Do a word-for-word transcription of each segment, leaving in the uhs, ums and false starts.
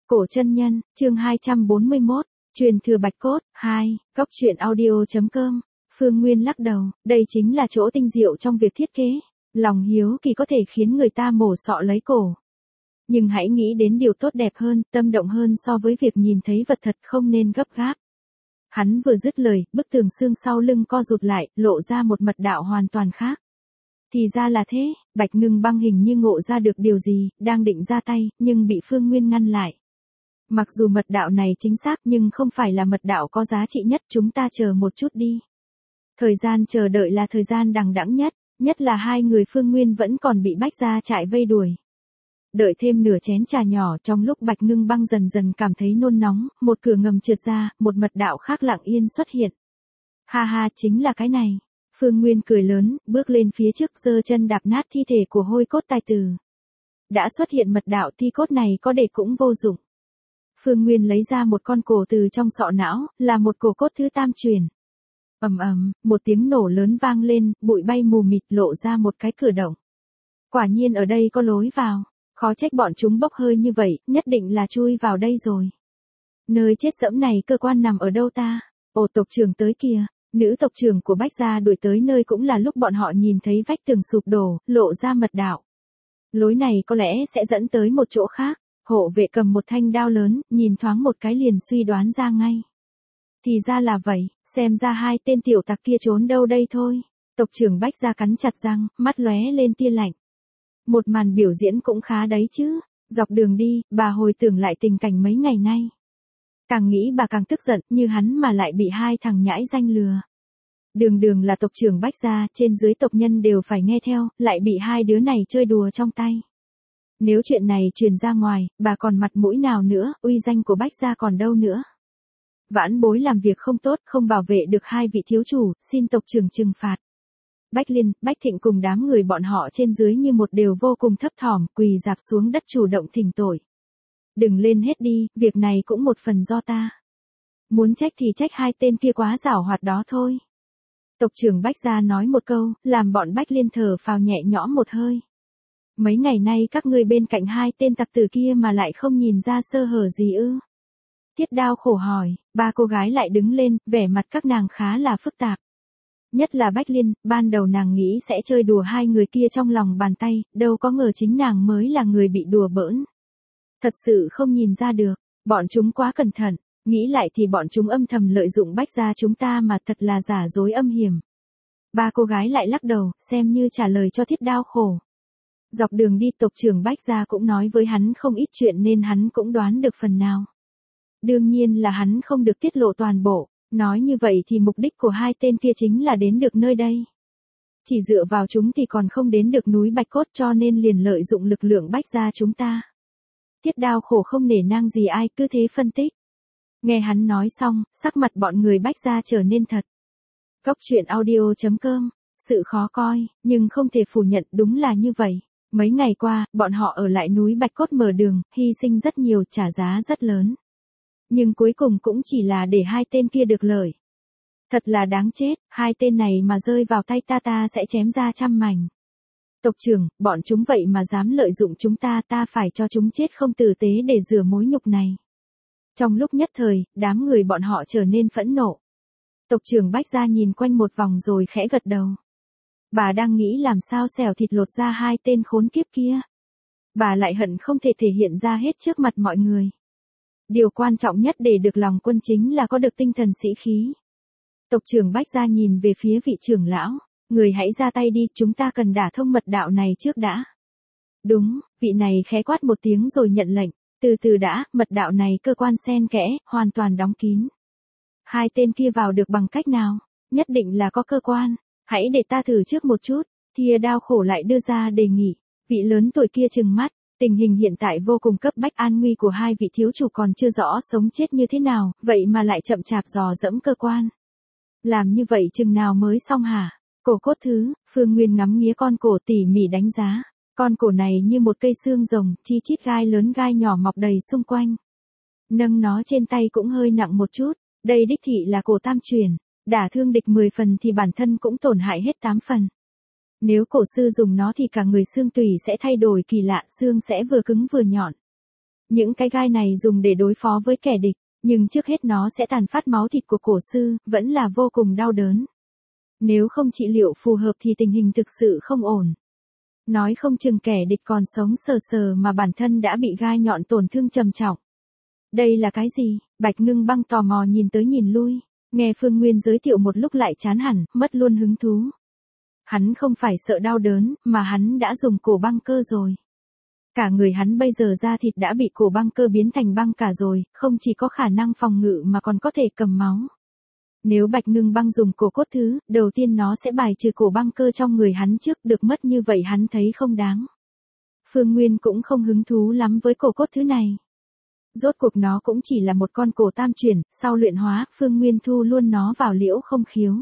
Cổ chân nhân, chương hai trăm bốn mươi mốt, truyền thừa bạch cốt, hai, góc truyện audio.com. Phương Nguyên lắc đầu, đây chính là chỗ tinh diệu trong việc thiết kế. Lòng hiếu kỳ có thể khiến người ta mổ sọ lấy cổ. Nhưng hãy nghĩ đến điều tốt đẹp hơn, tâm động hơn so với việc nhìn thấy vật thật, không nên gấp gáp. Hắn vừa dứt lời, bức tường xương sau lưng co rụt lại, lộ ra một mật đạo hoàn toàn khác. Thì ra là thế, Bạch Ngưng Băng hình như ngộ ra được điều gì, đang định ra tay, nhưng bị Phương Nguyên ngăn lại. Mặc dù mật đạo này chính xác nhưng không phải là mật đạo có giá trị nhất, chúng ta chờ một chút đi. Thời gian chờ đợi là thời gian đằng đẵng nhất, nhất là hai người Phương Nguyên vẫn còn bị Bách Gia trại vây đuổi. Đợi thêm nửa chén trà nhỏ, trong lúc Bạch Ngưng Băng dần dần cảm thấy nôn nóng, một cửa ngầm trượt ra, một mật đạo khác lặng yên xuất hiện. Ha ha, chính là cái này. Phương Nguyên cười lớn, bước lên phía trước, giơ chân đạp nát thi thể của hôi cốt tài tử. Đã xuất hiện mật đạo, thi cốt này có để cũng vô dụng. Phương Nguyên lấy ra một con cổ từ trong sọ não, là một cổ cốt thứ tam truyền. Ầm ầm, một tiếng nổ lớn vang lên, bụi bay mù mịt, lộ ra một cái cửa động. Quả nhiên ở đây có lối vào, khó trách bọn chúng bốc hơi như vậy, nhất định là chui vào đây rồi. Nơi chết dẫm này cơ quan nằm ở đâu ta? Ồ, tộc trưởng tới kìa. Nữ tộc trưởng của Bách Gia đuổi tới nơi cũng là lúc bọn họ nhìn thấy vách tường sụp đổ, lộ ra mật đạo. Lối này có lẽ sẽ dẫn tới một chỗ khác. Hộ vệ cầm một thanh đao lớn, nhìn thoáng một cái liền suy đoán ra ngay. Thì ra là vậy, xem ra hai tên tiểu tặc kia trốn đâu đây thôi. Tộc trưởng Bách Gia cắn chặt răng, mắt lóe lên tia lạnh. Một màn biểu diễn cũng khá đấy chứ. Dọc đường đi, bà hồi tưởng lại tình cảnh mấy ngày nay. Càng nghĩ bà càng tức giận, như hắn mà lại bị hai thằng nhãi danh lừa. Đường đường là tộc trưởng Bách Gia, trên dưới tộc nhân đều phải nghe theo, lại bị hai đứa này chơi đùa trong tay. Nếu chuyện này truyền ra ngoài, bà còn mặt mũi nào nữa, uy danh của Bách Gia còn đâu nữa. Vãn bối làm việc không tốt, không bảo vệ được hai vị thiếu chủ, xin tộc trưởng trừng phạt. Bách Liên, Bách Thịnh cùng đám người bọn họ trên dưới như một đều vô cùng thấp thỏm, quỳ rạp xuống đất chủ động thỉnh tội. Đừng lên hết đi, việc này cũng một phần do ta. Muốn trách thì trách hai tên kia quá giảo hoạt đó thôi. Tộc trưởng Bách Gia nói một câu, làm bọn Bách Liên thở phào nhẹ nhõm một hơi. Mấy ngày nay các ngươi bên cạnh hai tên tặc tử kia mà lại không nhìn ra sơ hở gì ư? Thiết Đao khổ hỏi, ba cô gái lại đứng lên, vẻ mặt các nàng khá là phức tạp. Nhất là Bách Liên, ban đầu nàng nghĩ sẽ chơi đùa hai người kia trong lòng bàn tay, đâu có ngờ chính nàng mới là người bị đùa bỡn. Thật sự không nhìn ra được, bọn chúng quá cẩn thận, nghĩ lại thì bọn chúng âm thầm lợi dụng Bách Gia chúng ta mà thật là giả dối âm hiểm. Ba cô gái lại lắc đầu, xem như trả lời cho Thiết Đao khổ. Dọc đường đi tộc trưởng Bách Gia cũng nói với hắn không ít chuyện nên hắn cũng đoán được phần nào. Đương nhiên là hắn không được tiết lộ toàn bộ, nói như vậy thì mục đích của hai tên kia chính là đến được nơi đây. Chỉ dựa vào chúng thì còn không đến được núi Bạch Cốt, cho nên liền lợi dụng lực lượng Bách Gia chúng ta. Thiết Đao khổ không nể nang gì ai, cứ thế phân tích. Nghe hắn nói xong, sắc mặt bọn người Bách Gia trở nên thật. Góc truyện audio.com, sự khó coi, nhưng không thể phủ nhận đúng là như vậy. Mấy ngày qua, bọn họ ở lại núi Bạch Cốt mở đường, hy sinh rất nhiều, trả giá rất lớn. Nhưng cuối cùng cũng chỉ là để hai tên kia được lợi. Thật là đáng chết, hai tên này mà rơi vào tay ta ta sẽ chém ra trăm mảnh. Tộc trưởng, bọn chúng vậy mà dám lợi dụng chúng ta, ta phải cho chúng chết không tử tế để rửa mối nhục này. Trong lúc nhất thời, đám người bọn họ trở nên phẫn nộ. Tộc trưởng Bách Gia nhìn quanh một vòng rồi khẽ gật đầu. Bà đang nghĩ làm sao xẻo thịt lột ra hai tên khốn kiếp kia. Bà lại hận không thể thể hiện ra hết trước mặt mọi người. Điều quan trọng nhất để được lòng quân chính là có được tinh thần sĩ khí. Tộc trưởng Bách Gia nhìn về phía vị trưởng lão. Người hãy ra tay đi, chúng ta cần đả thông mật đạo này trước đã. Đúng, vị này khẽ quát một tiếng rồi nhận lệnh. Từ từ đã, mật đạo này cơ quan xen kẽ, hoàn toàn đóng kín. Hai tên kia vào được bằng cách nào? Nhất định là có cơ quan. Hãy để ta thử trước một chút. Thìa Đao khổ lại đưa ra đề nghị. Vị lớn tuổi kia trừng mắt. Tình hình hiện tại vô cùng cấp bách, an nguy của hai vị thiếu chủ còn chưa rõ sống chết như thế nào, vậy mà lại chậm chạp dò dẫm cơ quan. Làm như vậy chừng nào mới xong hả? Cổ cốt thứ, Phương Nguyên ngắm nghía con cổ tỉ mỉ đánh giá. Con cổ này như một cây xương rồng, chi chít gai lớn gai nhỏ mọc đầy xung quanh. Nâng nó trên tay cũng hơi nặng một chút, đây đích thị là cổ tam truyền, đả thương địch mười phần thì bản thân cũng tổn hại hết tám phần. Nếu cổ sư dùng nó thì cả người xương tủy sẽ thay đổi kỳ lạ, xương sẽ vừa cứng vừa nhọn. Những cái gai này dùng để đối phó với kẻ địch, nhưng trước hết nó sẽ tàn phát máu thịt của cổ sư, vẫn là vô cùng đau đớn. Nếu không trị liệu phù hợp thì tình hình thực sự không ổn. Nói không chừng kẻ địch còn sống sờ sờ mà bản thân đã bị gai nhọn tổn thương trầm trọng. Đây là cái gì? Bạch Ngưng Băng tò mò nhìn tới nhìn lui, nghe Phương Nguyên giới thiệu một lúc lại chán hẳn, mất luôn hứng thú. Hắn không phải sợ đau đớn, mà hắn đã dùng cổ băng cơ rồi. Cả người hắn bây giờ da thịt đã bị cổ băng cơ biến thành băng cả rồi, không chỉ có khả năng phòng ngự mà còn có thể cầm máu. Nếu Bạch Ngưng Băng dùng cổ cốt thứ, đầu tiên nó sẽ bài trừ cổ băng cơ trong người hắn trước, được mất như vậy hắn thấy không đáng. Phương Nguyên cũng không hứng thú lắm với cổ cốt thứ này. Rốt cuộc nó cũng chỉ là một con cổ tam chuyển, sau luyện hóa, Phương Nguyên thu luôn nó vào Liễu Không Khiếu.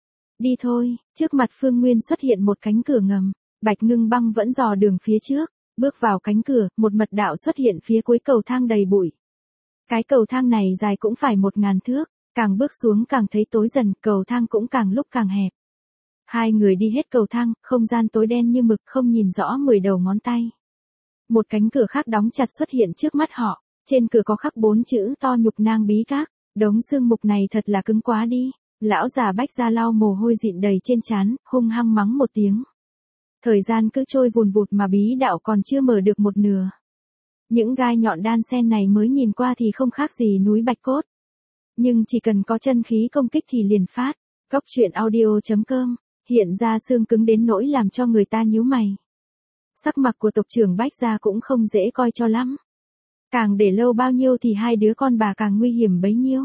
Đi thôi, trước mặt Phương Nguyên xuất hiện một cánh cửa ngầm, Bạch Ngưng Băng vẫn dò đường phía trước, bước vào cánh cửa, một mật đạo xuất hiện phía cuối cầu thang đầy bụi. Cái cầu thang này dài cũng phải một ngàn thước, càng bước xuống càng thấy tối dần, cầu thang cũng càng lúc càng hẹp. Hai người đi hết cầu thang, không gian tối đen như mực, không nhìn rõ mười đầu ngón tay. Một cánh cửa khác đóng chặt xuất hiện trước mắt họ, trên cửa có khắc bốn chữ to Nhục Nang Bí Các, đống xương mục này thật là cứng quá đi. Lão già Bách Gia lau mồ hôi dịn đầy trên trán, hung hăng mắng một tiếng. Thời gian cứ trôi vùn vụt mà bí đạo còn chưa mở được một nửa. Những gai nhọn đan sen này mới nhìn qua thì không khác gì núi bạch cốt. Nhưng chỉ cần có chân khí công kích thì liền phát. Góc truyện audio chấm com, hiện ra xương cứng đến nỗi làm cho người ta nhíu mày. Sắc mặt của tộc trưởng Bách Gia cũng không dễ coi cho lắm. Càng để lâu bao nhiêu thì hai đứa con bà càng nguy hiểm bấy nhiêu.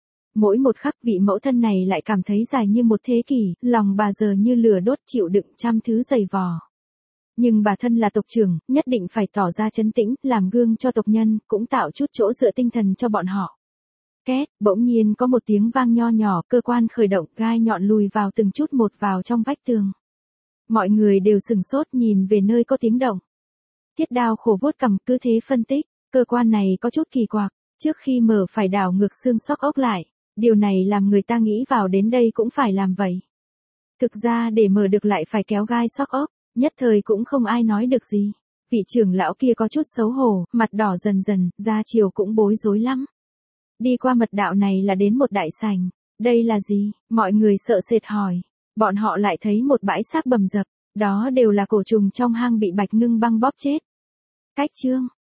Mỗi một khắc vị mẫu thân này lại cảm thấy dài như một thế kỷ, lòng bà giờ như lửa đốt chịu đựng trăm thứ dày vò. Nhưng bà thân là tộc trưởng, nhất định phải tỏ ra trấn tĩnh, làm gương cho tộc nhân, cũng tạo chút chỗ dựa tinh thần cho bọn họ. Két, bỗng nhiên có một tiếng vang nho nhỏ, cơ quan khởi động, gai nhọn lùi vào từng chút một vào trong vách tường. Mọi người đều sừng sốt nhìn về nơi có tiếng động. Thiết Đao khổ vuốt cằm, cứ thế phân tích, cơ quan này có chút kỳ quặc, trước khi mở phải đảo ngược xương xóc ốc lại. Điều này làm người ta nghĩ vào đến đây cũng phải làm vậy. Thực ra để mở được lại phải kéo gai xóc ốc, nhất thời cũng không ai nói được gì. Vị trưởng lão kia có chút xấu hổ, mặt đỏ dần dần, da chiều cũng bối rối lắm. Đi qua mật đạo này là đến một đại sảnh. Đây là gì? Mọi người sợ sệt hỏi. Bọn họ lại thấy một bãi xác bầm dập, đó đều là cổ trùng trong hang bị Bạch Ngưng Băng bóp chết. Cách chương